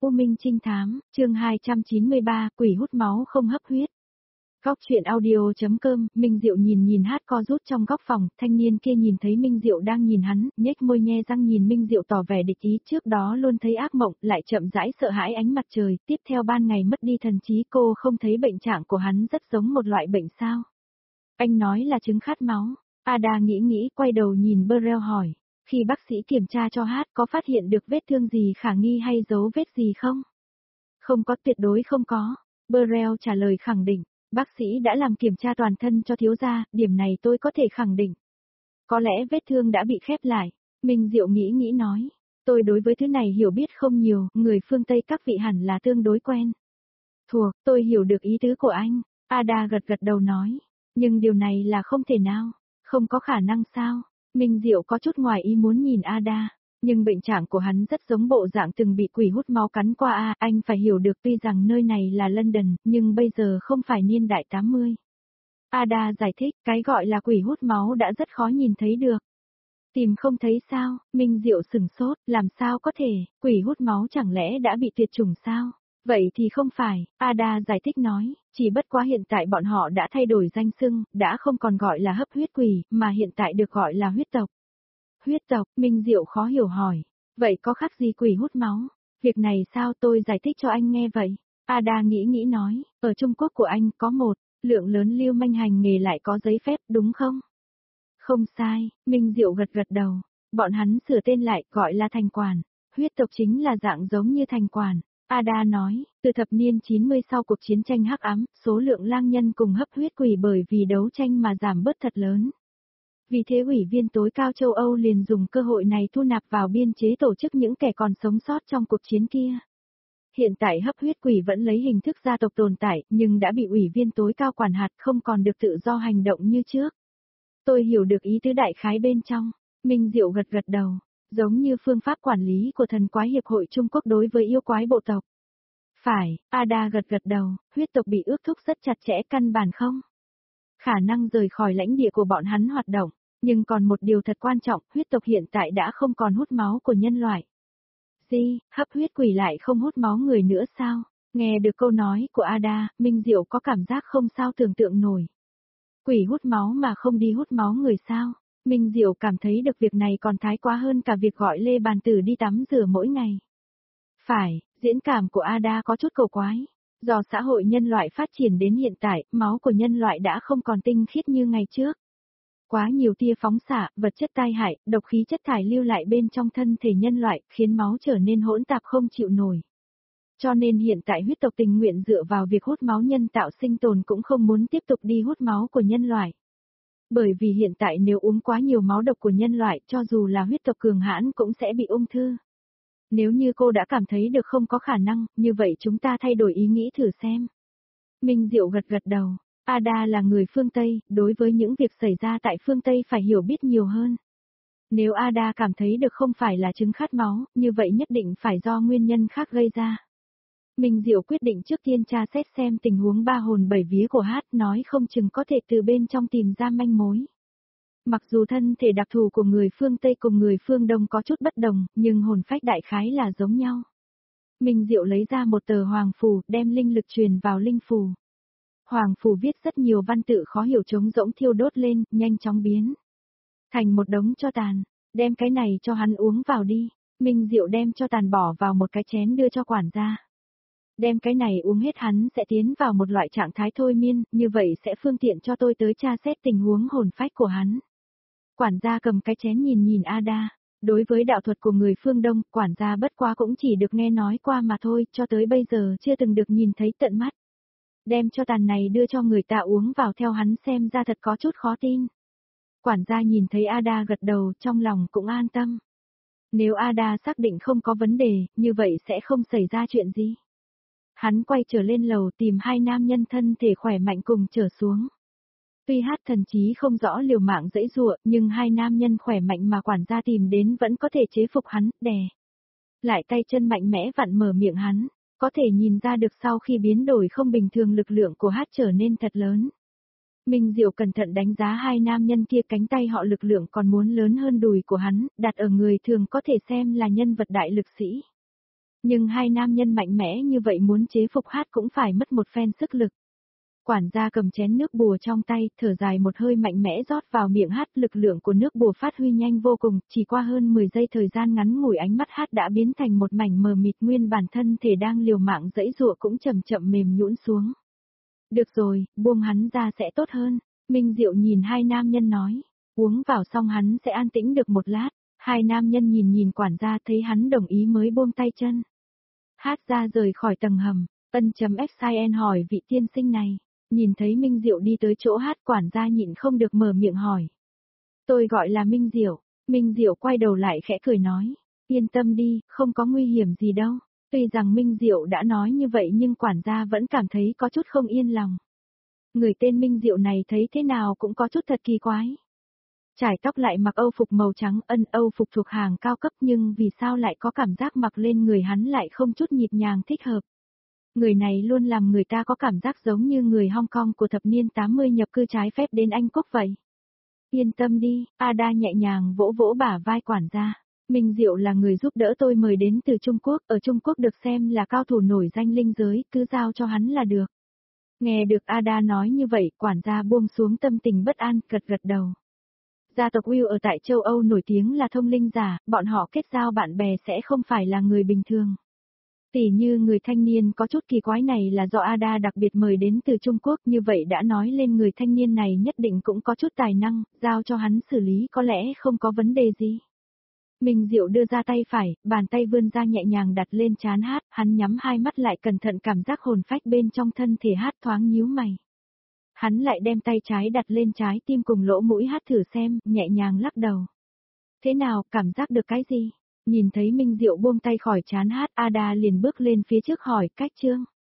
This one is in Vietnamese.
U Minh Trinh Thám, chương 293, quỷ hút máu không hấp huyết. Góc chuyện audio.com, Minh Diệu nhìn hát co rút trong góc phòng, thanh niên kia nhìn thấy Minh Diệu đang nhìn hắn, nhếch môi nhe răng nhìn Minh Diệu tỏ vẻ địch ý, trước đó luôn thấy ác mộng, lại chậm rãi sợ hãi ánh mặt trời, tiếp theo ban ngày mất đi thần trí. Cô không thấy bệnh trạng của hắn rất giống một loại bệnh sao? Anh nói là chứng khát máu. Ada nghĩ quay đầu nhìn Burrell hỏi, khi bác sĩ kiểm tra cho hát có phát hiện được vết thương gì khả nghi hay dấu vết gì không? Không có, tuyệt đối không có. Burrell trả lời khẳng định. Bác sĩ đã làm kiểm tra toàn thân cho thiếu gia, điểm này tôi có thể khẳng định. Có lẽ vết thương đã bị khép lại. Minh Diệu nghĩ nói. Tôi đối với thứ này hiểu biết không nhiều, người phương Tây các vị hẳn là tương đối quen. Thuộc, tôi hiểu được ý tứ của anh. Ada gật đầu nói. Nhưng điều này là không thể nào. Không có khả năng sao? Minh Diệu có chút ngoài ý muốn nhìn Ada. Nhưng bệnh trạng của hắn rất giống bộ dạng từng bị quỷ hút máu cắn qua anh phải hiểu được tuy rằng nơi này là London, nhưng bây giờ không phải niên đại 80. Ada giải thích, cái gọi là quỷ hút máu đã rất khó nhìn thấy được. Tìm không thấy sao? Minh Diệu sửng sốt, làm sao có thể, quỷ hút máu chẳng lẽ đã bị tuyệt chủng sao? Vậy thì không phải, Ada giải thích nói, chỉ bất quá hiện tại bọn họ đã thay đổi danh xưng, đã không còn gọi là hấp huyết quỷ, mà hiện tại được gọi là huyết tộc. Huyết tộc, Minh Diệu khó hiểu hỏi. Vậy có khác gì quỷ hút máu? Việc này sao tôi giải thích cho anh nghe vậy? Ada nghĩ nói, ở Trung Quốc của anh có một lượng lớn lưu manh hành nghề lại có giấy phép đúng không? Không sai, Minh Diệu gật đầu. Bọn hắn sửa tên lại gọi là thành quản. Huyết tộc chính là dạng giống như thành quản. Ada nói, từ thập niên 90 sau cuộc chiến tranh hắc ám, số lượng lang nhân cùng hấp huyết quỷ bởi vì đấu tranh mà giảm bớt thật lớn. Vì thế Ủy viên tối cao châu Âu liền dùng cơ hội này thu nạp vào biên chế tổ chức những kẻ còn sống sót trong cuộc chiến kia. Hiện tại hấp huyết quỷ vẫn lấy hình thức gia tộc tồn tại, nhưng đã bị Ủy viên tối cao quản hạt không còn được tự do hành động như trước. Tôi hiểu được ý tứ đại khái bên trong. Minh Diệu gật đầu, giống như phương pháp quản lý của thần quái hiệp hội Trung Quốc đối với yêu quái bộ tộc. Phải, Ada gật đầu, huyết tộc bị ước thúc rất chặt chẽ căn bản không? Khả năng rời khỏi lãnh địa của bọn hắn hoạt động, nhưng còn một điều thật quan trọng, huyết tộc hiện tại đã không còn hút máu của nhân loại. Gì, hấp huyết quỷ lại không hút máu người nữa sao? Nghe được câu nói của Ada, Minh Diệu có cảm giác không sao tưởng tượng nổi. Quỷ hút máu mà không đi hút máu người sao? Minh Diệu cảm thấy được việc này còn thái quá hơn cả việc gọi Lê Bàn Tử đi tắm rửa mỗi ngày. Phải, diễn cảm của Ada có chút cầu quái. Do xã hội nhân loại phát triển đến hiện tại, máu của nhân loại đã không còn tinh khiết như ngày trước. Quá nhiều tia phóng xạ, vật chất tai hại, độc khí chất thải lưu lại bên trong thân thể nhân loại, khiến máu trở nên hỗn tạp không chịu nổi. Cho nên hiện tại huyết tộc tình nguyện dựa vào việc hút máu nhân tạo sinh tồn cũng không muốn tiếp tục đi hút máu của nhân loại. Bởi vì hiện tại nếu uống quá nhiều máu độc của nhân loại, cho dù là huyết tộc cường hãn cũng sẽ bị ung thư. Nếu như cô đã cảm thấy được không có khả năng, như vậy chúng ta thay đổi ý nghĩ thử xem. Minh Diệu gật đầu. Ada là người phương Tây, đối với những việc xảy ra tại phương Tây phải hiểu biết nhiều hơn. Nếu Ada cảm thấy được không phải là chứng khát máu, như vậy nhất định phải do nguyên nhân khác gây ra. Minh Diệu quyết định trước tiên tra xét xem tình huống ba hồn bảy vía của hát, nói không chừng có thể từ bên trong tìm ra manh mối. Mặc dù thân thể đặc thù của người phương Tây cùng người phương Đông có chút bất đồng, nhưng hồn phách đại khái là giống nhau. Minh Diệu lấy ra một tờ hoàng phù, đem linh lực truyền vào linh phù. Hoàng phù viết rất nhiều văn tự khó hiểu trống rỗng thiêu đốt lên, nhanh chóng biến thành một đống tro tàn. Đem cái này cho hắn uống vào đi. Minh Diệu đem tro tàn bỏ vào một cái chén đưa cho quản gia. Đem cái này uống hết hắn sẽ tiến vào một loại trạng thái thôi miên, như vậy sẽ phương tiện cho tôi tới tra xét tình huống hồn phách của hắn. Quản gia cầm cái chén nhìn Ada. Đối với đạo thuật của người phương Đông, quản gia bất quá cũng chỉ được nghe nói qua mà thôi, cho tới bây giờ chưa từng được nhìn thấy tận mắt. Đem cho tàn này đưa cho người ta uống vào theo hắn xem ra thật có chút khó tin. Quản gia nhìn thấy Ada gật đầu, trong lòng cũng an tâm. Nếu Ada xác định không có vấn đề, như vậy sẽ không xảy ra chuyện gì. Hắn quay trở lên lầu tìm hai nam nhân thân thể khỏe mạnh cùng trở xuống. Tuy hát thần trí không rõ liều mạng dãy dụa, nhưng hai nam nhân khỏe mạnh mà quản gia tìm đến vẫn có thể chế phục hắn, đè lại tay chân mạnh mẽ vặn mở miệng hắn. Có thể nhìn ra được sau khi biến đổi không bình thường lực lượng của hát trở nên thật lớn. Minh Diệu cẩn thận đánh giá hai nam nhân kia, cánh tay họ lực lượng còn muốn lớn hơn đùi của hắn, đặt ở người thường có thể xem là nhân vật đại lực sĩ. Nhưng hai nam nhân mạnh mẽ như vậy muốn chế phục hát cũng phải mất một phen sức lực. Quản gia cầm chén nước bùa trong tay, thở dài một hơi mạnh mẽ rót vào miệng hát, lực lượng của nước bùa phát huy nhanh vô cùng, chỉ qua hơn 10 giây thời gian ngắn ngủi ánh mắt hát đã biến thành một mảnh mờ mịt, nguyên bản thân thể đang liều mạng giãy giụa cũng chậm chậm mềm nhũn xuống. Được rồi, buông hắn ra sẽ tốt hơn, Minh Diệu nhìn hai nam nhân nói, uống vào xong hắn sẽ an tĩnh được một lát, hai nam nhân nhìn nhìn quản gia thấy hắn đồng ý mới buông tay chân. Hát ra rời khỏi tầng hầm, Ân.xin hỏi vị tiên sinh này. Nhìn thấy Minh Diệu đi tới chỗ hát, quản gia nhịn không được mở miệng hỏi. Tôi gọi là Minh Diệu. Minh Diệu quay đầu lại khẽ cười nói. Yên tâm đi, không có nguy hiểm gì đâu. Tuy rằng Minh Diệu đã nói như vậy nhưng quản gia vẫn cảm thấy có chút không yên lòng. Người tên Minh Diệu này thấy thế nào cũng có chút thật kỳ quái. Trải tóc lại mặc âu phục màu trắng, âu phục thuộc hàng cao cấp, nhưng vì sao lại có cảm giác mặc lên người hắn lại không chút nhịp nhàng thích hợp. Người này luôn làm người ta có cảm giác giống như người Hong Kong của thập niên 80 nhập cư trái phép đến Anh Quốc vậy. Yên tâm đi, Ada nhẹ nhàng vỗ vỗ bả vai quản gia. Minh Diệu là người giúp đỡ tôi mời đến từ Trung Quốc, ở Trung Quốc được xem là cao thủ nổi danh linh giới, cứ giao cho hắn là được. Nghe được Ada nói như vậy, quản gia buông xuống tâm tình bất an, gật gật đầu. Gia tộc Will ở tại châu Âu nổi tiếng là thông linh giả, bọn họ kết giao bạn bè sẽ không phải là người bình thường. Tỉ như người thanh niên có chút kỳ quái này là do Ada đặc biệt mời đến từ Trung Quốc, như vậy đã nói lên người thanh niên này nhất định cũng có chút tài năng, giao cho hắn xử lý có lẽ không có vấn đề gì. Minh Diệu đưa ra tay phải, bàn tay vươn ra nhẹ nhàng đặt lên trán hát, hắn nhắm hai mắt lại cẩn thận cảm giác hồn phách bên trong thân thể hát thoáng nhíu mày. Hắn lại đem tay trái đặt lên trái tim cùng lỗ mũi hát thử xem, nhẹ nhàng lắc đầu. Thế nào, cảm giác được cái gì? Nhìn thấy Minh Diệu buông tay khỏi trán hát, Ada liền bước lên phía trước hỏi, cách chương.